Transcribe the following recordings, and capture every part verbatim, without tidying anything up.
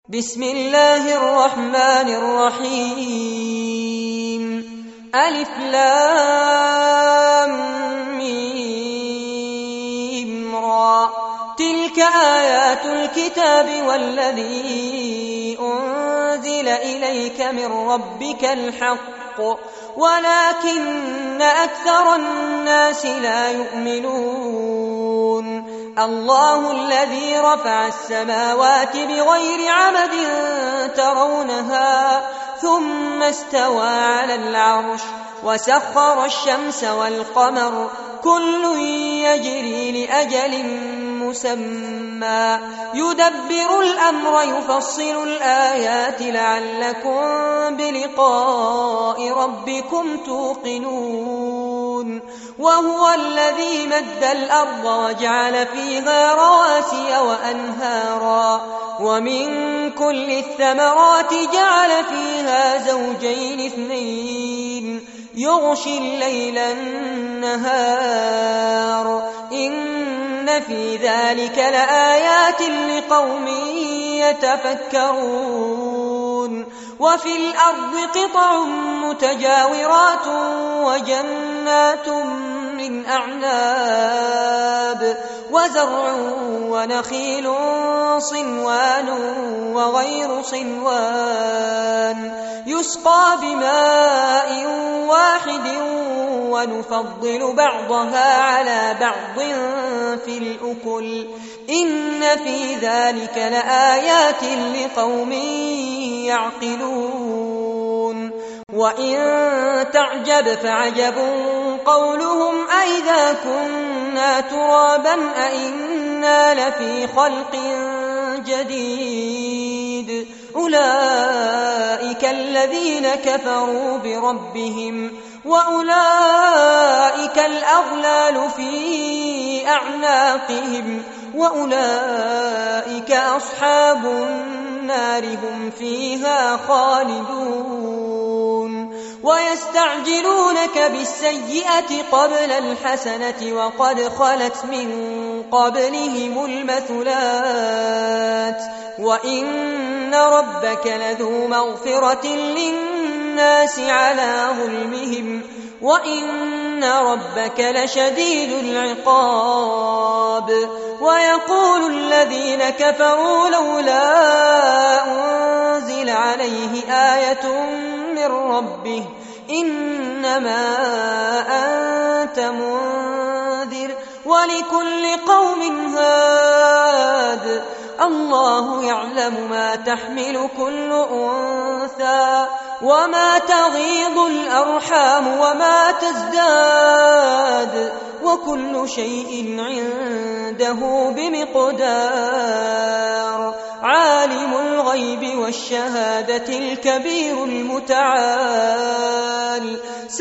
بسم الله الرحمن الرحيم ألف لام ميم را تلك آيات الكتاب والذي أنزل إليك من ربك الحق ولكن أكثر الناس لا يؤمنون الله الذي رفع السماوات بغير عمد ترونها ثم استوى على العرش وسخر الشمس والقمر كل يجري لأجل مسمى يدبر الأمر يفصل الآيات لعلكم بلقاء ربكم توقنون وهو الذي مد الأرض وجعل فيها رواسي وأنهارا ومن كل الثمرات جعل فيها زوجين اثنين يغشي الليل النهار إن في ذلك لآيات لقوم يتفكرون وفي الأرض قطع متجاورات وجنات من أعناب وزرع ونخيل صنوان وغير صنوان يسقى بماء واحد ونفضل بعضها على بعض في الأكل إن في ذلك لآيات لقوم يعقلون وإن تعجب فعجب قولهم أئذا كنا ترابا أئنا لفي خلق جديد أولئك الذين كفروا بربهم وأولئك الأغلال في أعناقهم وأولئك أصحاب النار هم فيها خالدون ويستعجلونك بالسيئة قبل الحسنة وقد خلت من قبلهم المثلات وإن ربك لذو مغفرة للناس على ظلمهم وإن ربك لشديد العقاب ويقول الذين كفروا لولا أنزل عليه آية من ربه إنما أنت منذر ولكل قوم هاد الله يعلم ما تحمل كل أنثى وما تغيض الأرحام وما تزداد وكل شيء عنده بمقدار عالم الغيب والشهادة الكبير المتعال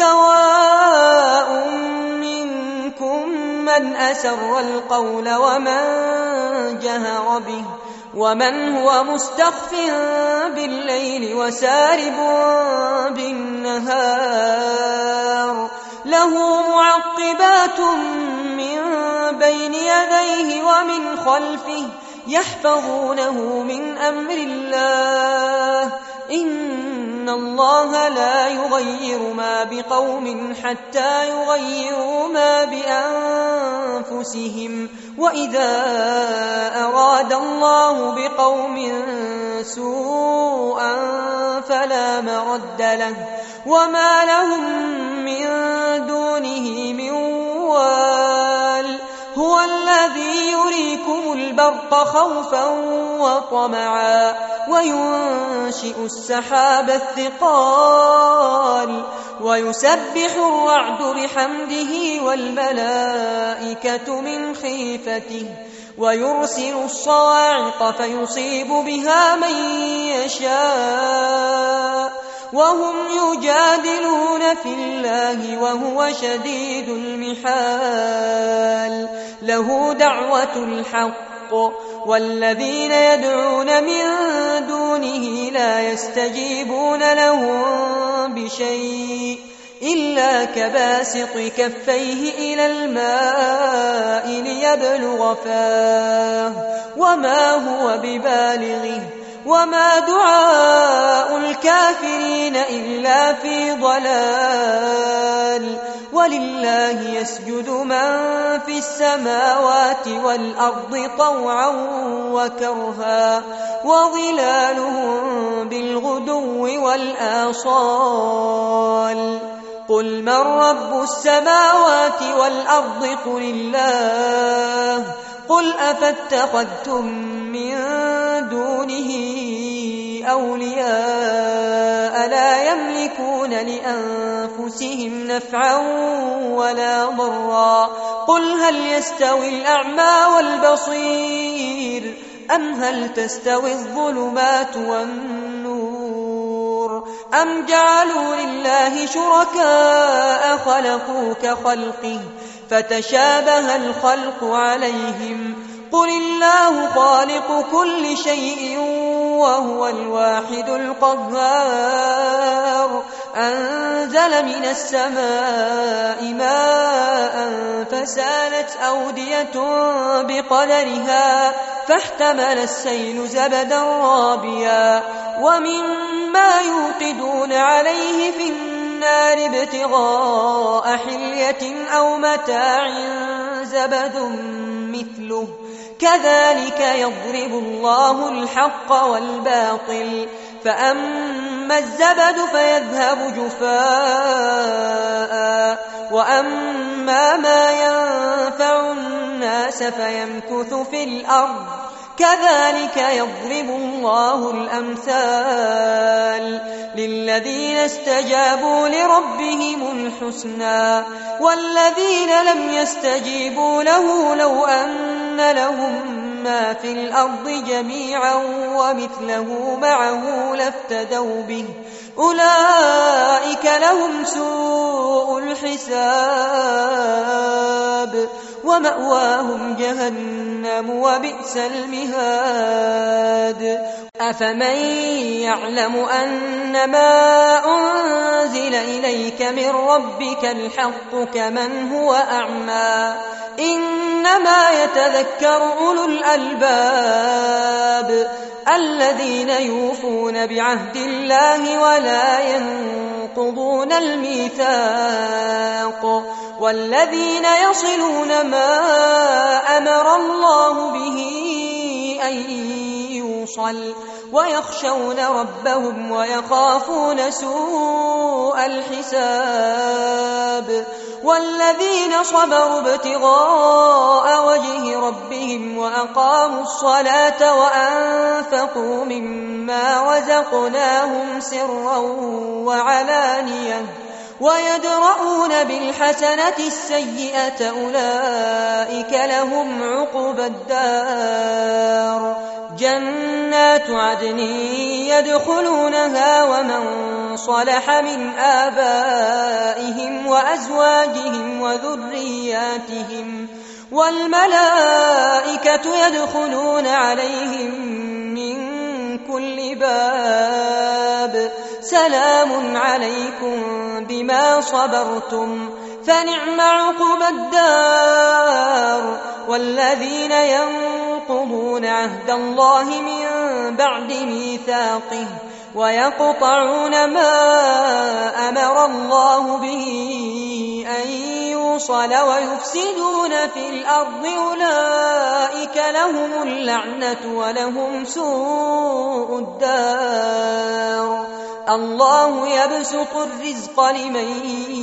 سواء منكم من أسر القول ومن جهر به ومن هو مستخف بالليل وسارب بالنهار له معقبات من بين يديه ومن خلفه يحفظونه من أمر الله إن الله لا يغير ما بقوم حتى يغيروا ما بأنفسهم وإذا أراد الله بقوم سوءا فلا مرد له وما لهم من دونه من وال هو الذي يريكم البرق خوفا وطمعا وينشئ السحاب الثقال ويسبح الرعد بحمده والملائكة من خيفته ويرسل الصواعق فيصيب بها من يشاء وهم يجادلون في الله وهو شديد المحال له دعوة الحق والذين يدعون من دونه لا يستجيبون لهم بشيء إلا كباسط كفيه إلى الماء ليبلغ فاه وما هو ببالغه وما دعاء الكافرين إلا في ضلال ولله يسجد من في السماوات والأرض طوعا وكرها وظلالهم بالغدو والآصال قل من رب السماوات والأرض قل الله قل أفاتخذتم من دونه أولياء لا يملكون لأنفسهم نفعا ولا ضرا قل هل يستوي الأعمى والبصير أم هل تستوي الظلمات والنور أم جعلوا لله شركاء خلقوا كخلقه فتشابه الخلق عليهم قل الله خالق كل شيء وهو الواحد القهار أنزل من السماء ماء فسالت أودية بقدرها فاحتمل السيل زبدا رابيا ومما يوقدون عليه في النار ابتغاء حلية أو متاع زبد مثله كذلك يضرب الله الحق والباطل فأما الزبد فيذهب جفاء وأما ما ينفع الناس فيمكث في الأرض كذلك يضرب الله الأمثال للذين استجابوا لربهم الحسنى والذين لم يستجيبوا له لو أن لهم ما في الأرض جميعا ومثله معه لافتدوا به أولئك لهم سوء الحساب ومأواهم جهنم وبئس المهاد أفمن يعلم أنما أنزل إليك من ربك الحق كمن هو أعمى إنما يتذكر أولو الألباب الذين يوفون بعهد الله ولا ينقضون الميثاق والذين يصلون ما أمر الله به أن يوصل ويخشون ربهم ويخافون سوء الحساب والذين صبروا ابتغاء وجه ربهم وأقاموا الصلاة وأنفقوا مما رزقناهم سرا وعلانية ويدرؤون بالحسنة السيئة أولئك لهم عقبى الدار جنات عدن يدخلونها ومن صلح من آبائهم وأزواجهم وذرياتهم والملائكة يدخلون عليهم من كل باب سلام عليكم بما صبرتم فنعم عقبى الدار والذين ينقضون عهد الله من بعد ميثاقه ويقطعون ما أمر الله به أن يوصل ويفسدون في الأرض أولئك لهم اللعنة ولهم سوء الدار الله يبسط الرزق لمن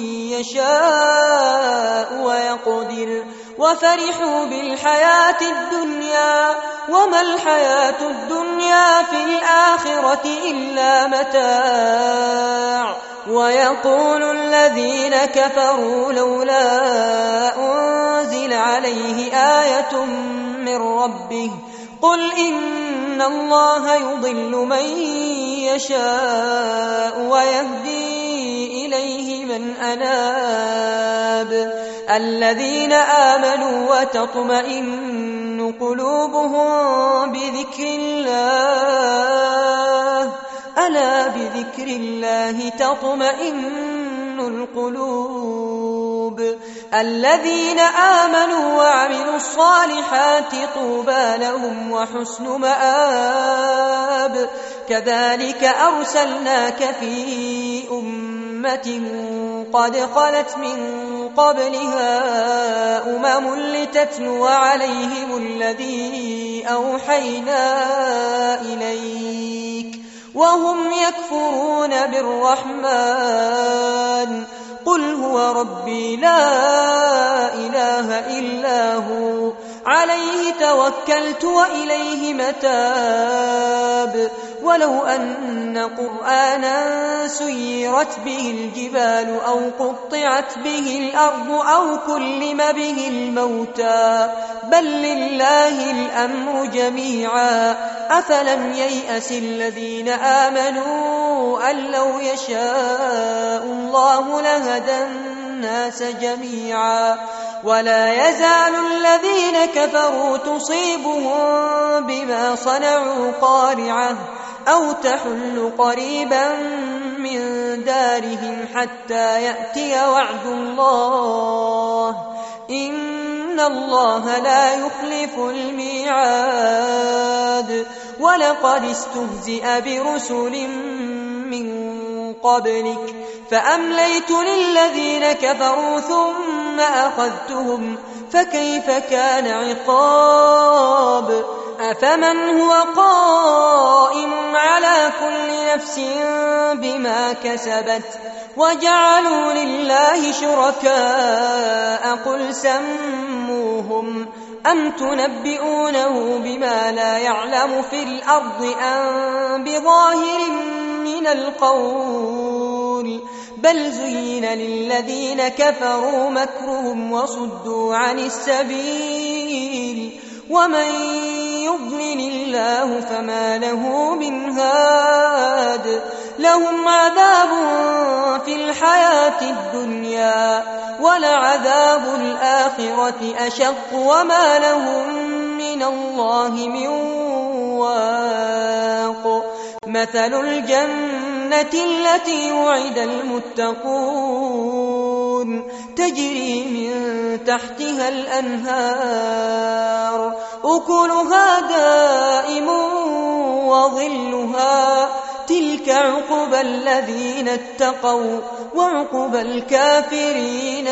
يشاء ويقدر وفرحوا بالحياة الدنيا وما الحياة الدنيا في الآخرة إلا متاع ويقول الذين كفروا لولا أنزل عليه آية من ربه قل إن الله يضل من يشاء ويهدي إليه من أناب الذين آمنوا وتطمئن قلوبهم بذكر الله ألا بذكر الله تطمئن القلوب الذين آمنوا وعملوا الصالحات طوبى لهم وحسن مآب كذلك أرسلناك في أمة قد خلت من قبلها أمم لتتلو عليهم الذي أوحينا إليك وهم يكفرون بالرحمن قل هو ربي لا إله إلا هو عليه توكلت وإليه متاب ولو أن قرآنا سيرت به الجبال أو قطعت به الأرض أو كلم به الموتى بل لله الأمر جميعا أفلم ييأس الذين آمنوا أن لو يشاء الله لهدى الناس جميعا ولا يزال الذين كفروا تصيبهم بما صنعوا قارعة أو تحل قريبا من دارهم حتى يأتي وعد الله إن الله لا يخلف الميعاد ولقد استهزئ برسل من قبلك فأمليت للذين كفروا ثم أخذتهم فكيف كان عقاب أفمن هو قائم على كل نفس بما كسبت وجعلوا لله شركاء قل سموهم أم تنبئونه بما لا يعلم في الأرض أم بظاهر من القول بل زين للذين كفروا مكرهم وصدوا عن السبيل ومن يضلل الله فما له من هاد لهم عذاب في الحياة الدنيا ولعذاب الآخرة أشق وما لهم من الله من واق مثل الجنة التي وعد المتقون تجري من تحتها الأنهار أكلها دائم وظلها تلك عقبى الذين اتقوا وعقبى الكافرين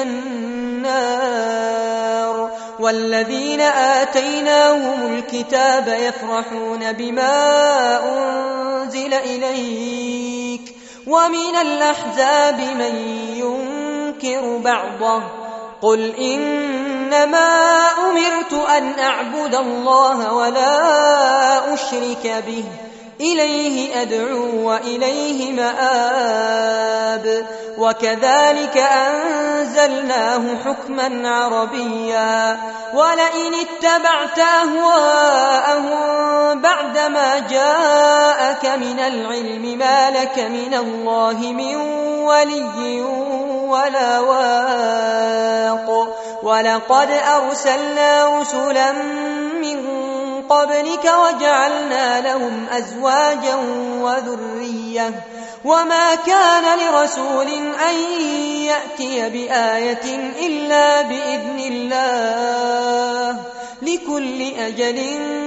النار والذين آتيناهم الكتاب يفرحون بما أنزل إليك ومن الأحزاب من ينكر بعضه قل إنما أمرت أن أعبد الله ولا أشرك به إليه أدعو وإليه مآب وكذلك أنزلناه حكما عربيا ولئن اتبعت أهواءهم بعدما جاءك من العلم ما لك من الله من ولي ولا واق ولقد أرسلنا رسلا من قبلك وجعلنا لهم أزواجا وذرية وما كان لرسول أن يأتي بآية إلا بإذن الله لكل أجل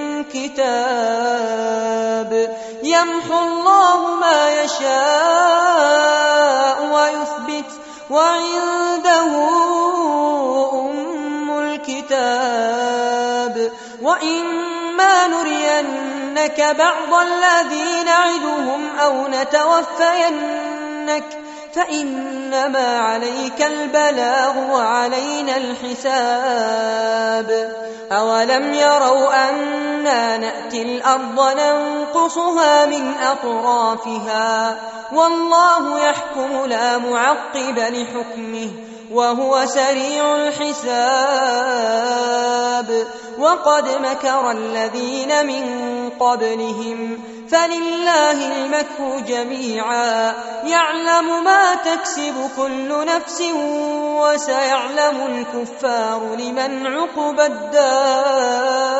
كتاب يمحو الله ما يشاء ويثبت وعنده أم الكتاب وإما نرينك بعض الذي نعدهم أو نتوفينك فإنما عليك البلاغ وعلينا الحساب أولم يروا أنا نأتي الأرض ننقصها من أطرافها والله يحكم لا معقب لحكمه وهو سريع الحساب وقد مكر الذين من قبلهم فلله المكر جميعا يعلم ما تكسب كل نفس وسيعلم الكفار لمن عقبى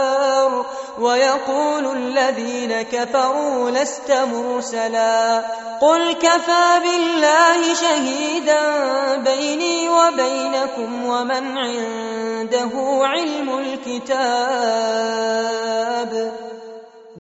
الدار ويقول الذين كفروا لست مرسلا قل كفى بالله شهيدا بيني وبينكم ومن عنده علم الكتاب